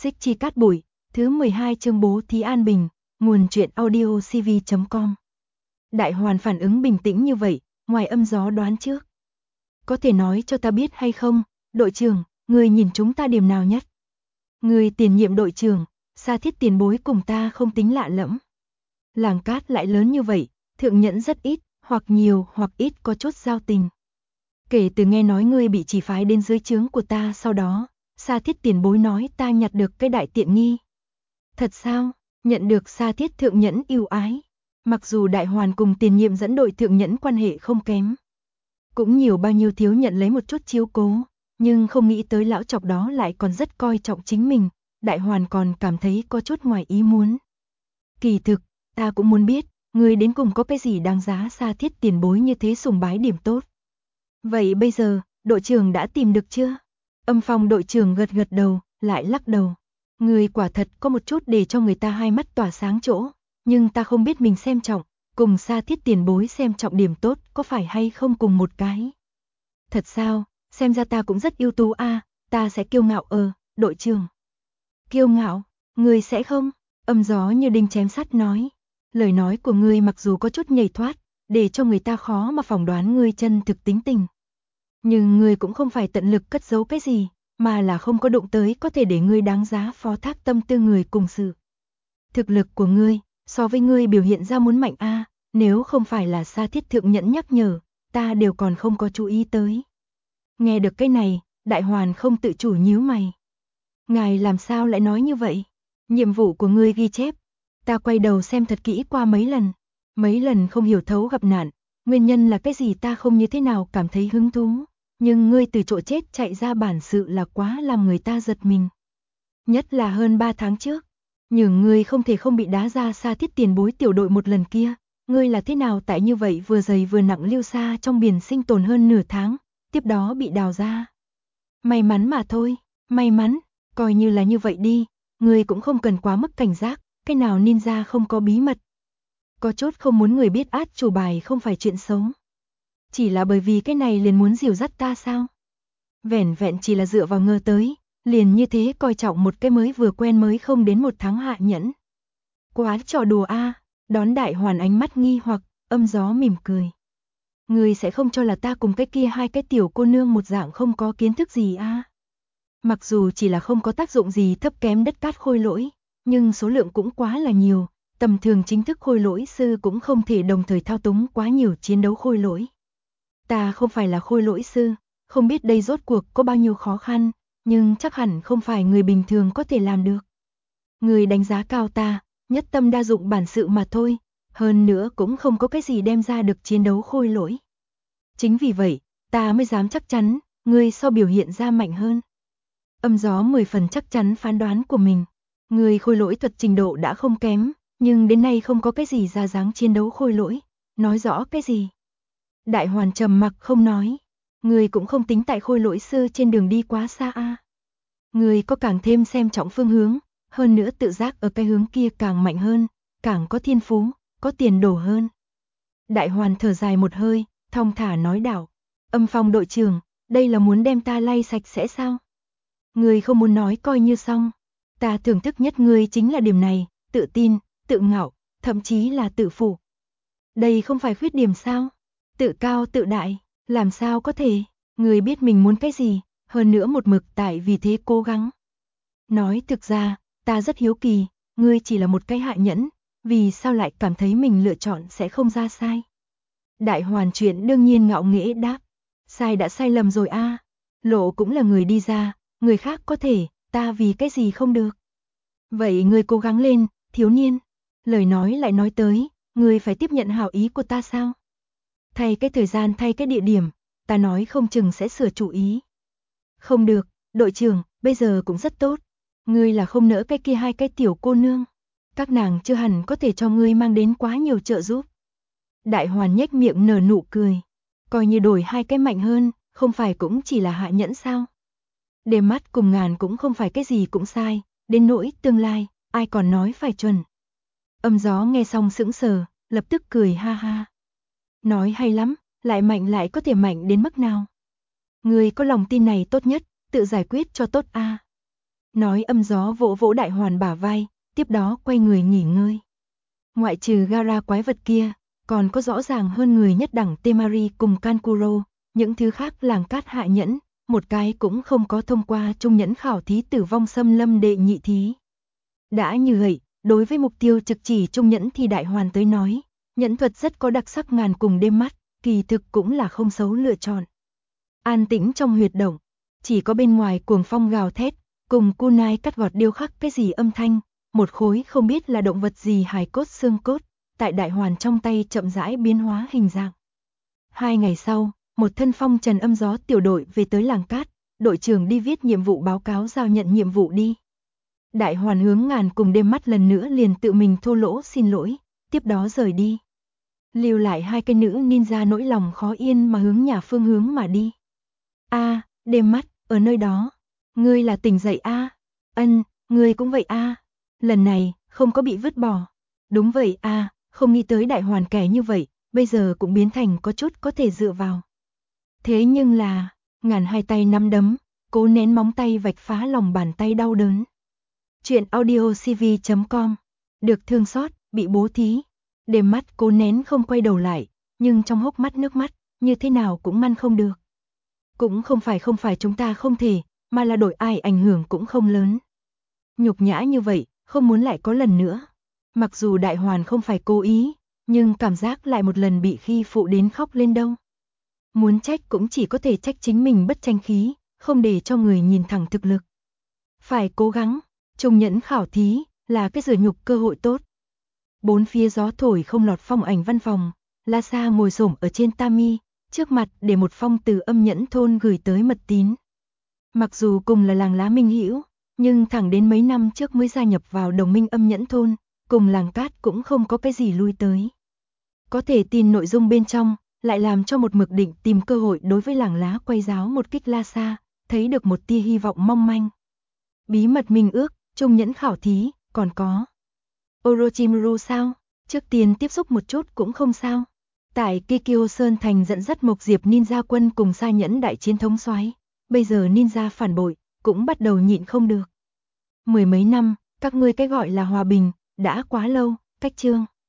Xích Chi Cát Bụi, thứ 12 chương bố thí an bình, nguồn truyện audio cv.com. Đại Hoàn phản ứng bình tĩnh như vậy, ngoài âm gió đoán trước. Có thể nói cho ta biết hay không, đội trưởng, người nhìn chúng ta điểm nào nhất? Người tiền nhiệm đội trưởng, Sa Thiết tiền bối cùng ta không tính lạ lẫm. Làng cát lại lớn như vậy, thượng nhẫn rất ít, hoặc nhiều hoặc ít có chút giao tình. Kể từ nghe nói ngươi bị chỉ phái đến dưới trướng của ta sau đó, Sa Thiết tiền bối nói ta nhặt được cái đại tiện nghi. Thật sao? Nhận được Sa Thiết thượng nhẫn yêu ái. Mặc dù Đại Hoàn cùng tiền nhiệm dẫn đội thượng nhẫn quan hệ không kém, cũng nhiều bao nhiêu thiếu nhận lấy một chút chiếu cố, nhưng không nghĩ tới lão chọc đó lại còn rất coi trọng chính mình. Đại Hoàn còn cảm thấy có chút ngoài ý muốn. Kỳ thực, ta cũng muốn biết, ngươi đến cùng có cái gì đáng giá Sa Thiết tiền bối như thế sùng bái điểm tốt. Vậy bây giờ, đội trưởng đã tìm được chưa? Âm Phong đội trưởng gật gật đầu, lại lắc đầu. Người quả thật có một chút để cho người ta hai mắt tỏa sáng chỗ, nhưng ta không biết mình xem trọng, cùng Sa Thiết tiền bối xem trọng điểm tốt có phải hay không cùng một cái. Thật sao, xem ra ta cũng rất ưu tú a, ta sẽ kiêu ngạo đội trưởng. Kiêu ngạo, người sẽ không? Âm Gió như đinh chém sắt nói. Lời nói của ngươi mặc dù có chút nhảy thoát, để cho người ta khó mà phỏng đoán ngươi chân thực tính tình. Nhưng ngươi cũng không phải tận lực cất giấu cái gì, mà là không có đụng tới có thể để ngươi đáng giá phó thác tâm tư người cùng sự. Thực lực của ngươi, so với ngươi biểu hiện ra muốn mạnh a, nếu không phải là Sa Thiết thượng nhẫn nhắc nhở, ta đều còn không có chú ý tới. Nghe được cái này, Đại Hoàn không tự chủ nhíu mày. Ngài làm sao lại nói như vậy? Nhiệm vụ của ngươi ghi chép. Ta quay đầu xem thật kỹ qua mấy lần không hiểu thấu gặp nạn, nguyên nhân là cái gì ta không như thế nào cảm thấy hứng thú, nhưng ngươi từ chỗ chết chạy ra bản sự là quá làm người ta giật mình. Nhất là hơn 3 tháng trước, nhưng ngươi không thể không bị đá ra Sa Thiết tiền bối tiểu đội một lần kia, ngươi là thế nào tại như vậy vừa dày vừa nặng lưu xa trong biển sinh tồn hơn nửa tháng, tiếp đó bị đào ra. May mắn mà thôi, may mắn, coi như là như vậy đi, ngươi cũng không cần quá mức cảnh giác, cái nào ninja không có bí mật. Có chút không muốn người biết át chủ bài không phải chuyện xấu. Chỉ là bởi vì cái này liền muốn dìu dắt ta sao? Vẻn vẹn chỉ là dựa vào ngờ tới, liền như thế coi trọng một cái mới vừa quen mới không đến 1 tháng hạ nhẫn. Quá trò đùa a, đón Đại Hoàn ánh mắt nghi hoặc, Âm Gió mỉm cười. Người sẽ không cho là ta cùng cái kia hai cái tiểu cô nương một dạng không có kiến thức gì a? Mặc dù chỉ là không có tác dụng gì thấp kém đất cát khôi lỗi, nhưng số lượng cũng quá là nhiều, tầm thường chính thức khôi lỗi sư cũng không thể đồng thời thao túng quá nhiều chiến đấu khôi lỗi. Ta không phải là khôi lỗi sư, không biết đây rốt cuộc có bao nhiêu khó khăn, nhưng chắc hẳn không phải người bình thường có thể làm được. Người đánh giá cao ta, nhất tâm đa dụng bản sự mà thôi, hơn nữa cũng không có cái gì đem ra được chiến đấu khôi lỗi. Chính vì vậy, ta mới dám chắc chắn, ngươi so biểu hiện ra mạnh hơn. Âm Gió 10 phần chắc chắn phán đoán của mình. Người khôi lỗi thuật trình độ đã không kém, nhưng đến nay không có cái gì ra dáng chiến đấu khôi lỗi. Nói rõ cái gì? Đại Hoàn trầm mặc không nói. Người cũng không tính tại khôi lỗi sư trên đường đi quá xa a. Người có càng thêm xem trọng phương hướng, hơn nữa tự giác ở cái hướng kia càng mạnh hơn, càng có thiên phú, có tiền đồ hơn. Đại Hoàn thở dài một hơi, thong thả nói đạo. Âm Phong đội trưởng, đây là muốn đem ta lay sạch sẽ sao? Người không muốn nói coi như xong. Ta thưởng thức nhất ngươi chính là điểm này, tự tin, tự ngạo, thậm chí là tự phụ. Đây không phải khuyết điểm sao? Tự cao tự đại, làm sao có thể? Ngươi biết mình muốn cái gì, hơn nữa một mực tại vì thế cố gắng. Nói thực ra, ta rất hiếu kỳ, ngươi chỉ là một cái hạ nhẫn, vì sao lại cảm thấy mình lựa chọn sẽ không ra sai? Đại Hoàn chuyện đương nhiên ngạo nghễ đáp. Sai đã sai lầm rồi a, lộ cũng là người đi ra, người khác có thể, ta vì cái gì không được? Vậy ngươi cố gắng lên, thiếu niên. Lời nói lại nói tới, ngươi phải tiếp nhận hảo ý của ta sao? Thay cái thời gian thay cái địa điểm, ta nói không chừng sẽ sửa chủ ý. Không được, đội trưởng, bây giờ cũng rất tốt. Ngươi là không nỡ cái kia hai cái tiểu cô nương. Các nàng chưa hẳn có thể cho ngươi mang đến quá nhiều trợ giúp. Đại Hoàn nhếch miệng nở nụ cười. Coi như đổi hai cái mạnh hơn, không phải cũng chỉ là hạ nhẫn sao? Đêm mắt cùng ngàn cũng không phải cái gì cũng sai, đến nỗi tương lai, ai còn nói phải chuẩn. Âm Gió nghe xong sững sờ, lập tức cười ha ha. Nói hay lắm, lại mạnh lại có thể mạnh đến mức nào? Người có lòng tin này tốt nhất, tự giải quyết cho tốt a. Nói âm gió vỗ vỗ Đại Hoàn bả vai, tiếp đó quay người nghỉ ngơi. Ngoại trừ Gara quái vật kia, còn có rõ ràng hơn người nhất đẳng Temari cùng Kankuro, những thứ khác làng cát hạ nhẫn, một cái cũng không có thông qua trung nhẫn khảo thí tử vong xâm lâm đệ nhị thí. Đã như vậy, đối với mục tiêu trực chỉ trung nhẫn thì Đại Hoàn tới nói, nhẫn thuật rất có đặc sắc ngàn cùng đêm mắt, kỳ thực cũng là không xấu lựa chọn. An tĩnh trong huyệt động, chỉ có bên ngoài cuồng phong gào thét, cùng kunai cắt gọt điêu khắc cái gì âm thanh, một khối không biết là động vật gì hài cốt xương cốt, tại Đại Hoàn trong tay chậm rãi biến hóa hình dạng. 2 ngày sau, một thân phong trần âm gió tiểu đội về tới làng cát, đội trưởng đi viết nhiệm vụ báo cáo giao nhận nhiệm vụ đi. Đại Hoàn hướng ngàn cùng đêm mắt lần nữa liền tự mình thô lỗ xin lỗi, tiếp đó rời đi. Lưu lại 2 cái nữ ninja nỗi lòng khó yên mà hướng nhà phương hướng mà đi. A, đêm mắt, ở nơi đó. Ngươi là tỉnh dậy a? Ân, ngươi cũng vậy a. Lần này, không có bị vứt bỏ. Đúng vậy a, không nghĩ tới Đại Hoàn kẻ như vậy, bây giờ cũng biến thành có chút có thể dựa vào. Thế nhưng là, ngàn hai tay nắm đấm, cố nén móng tay vạch phá lòng bàn tay đau đớn. Chuyện audiocv.com. Được thương xót, bị bố thí. Đêm mắt cố nén không quay đầu lại, nhưng trong hốc mắt nước mắt, như thế nào cũng ngăn không được. Cũng không phải chúng ta không thể, mà là đổi ai ảnh hưởng cũng không lớn. Nhục nhã như vậy, không muốn lại có lần nữa. Mặc dù Đại Hoàn không phải cố ý, nhưng cảm giác lại một lần bị khi phụ đến khóc lên đâu. Muốn trách cũng chỉ có thể trách chính mình bất tranh khí, không để cho người nhìn thẳng thực lực. Phải cố gắng, trung nhẫn khảo thí, là cái rửa nhục cơ hội tốt. Bốn phía gió thổi không lọt phong ảnh văn phòng, La Sa ngồi xổm ở trên tami, trước mặt để một phong từ âm nhẫn thôn gửi tới mật tín. Mặc dù cùng là làng lá minh hữu, nhưng thẳng đến mấy năm trước mới gia nhập vào đồng minh âm nhẫn thôn, cùng làng cát cũng không có cái gì lui tới. Có thể tin nội dung bên trong, lại làm cho một mực định tìm cơ hội đối với làng lá quay giáo một kích La Sa, thấy được một tia hy vọng mong manh. Bí mật minh ước, trung nhẫn khảo thí, còn có Orochimaru sao? Trước tiên tiếp xúc một chút cũng không sao. Tại Kikyo Sơn Thành dẫn dắt Mộc Diệp ninja quân cùng Sa nhẫn đại chiến thống soái, bây giờ ninja phản bội, cũng bắt đầu nhịn không được. 10 mấy năm, các ngươi cái gọi là hòa bình, đã quá lâu, cách chương.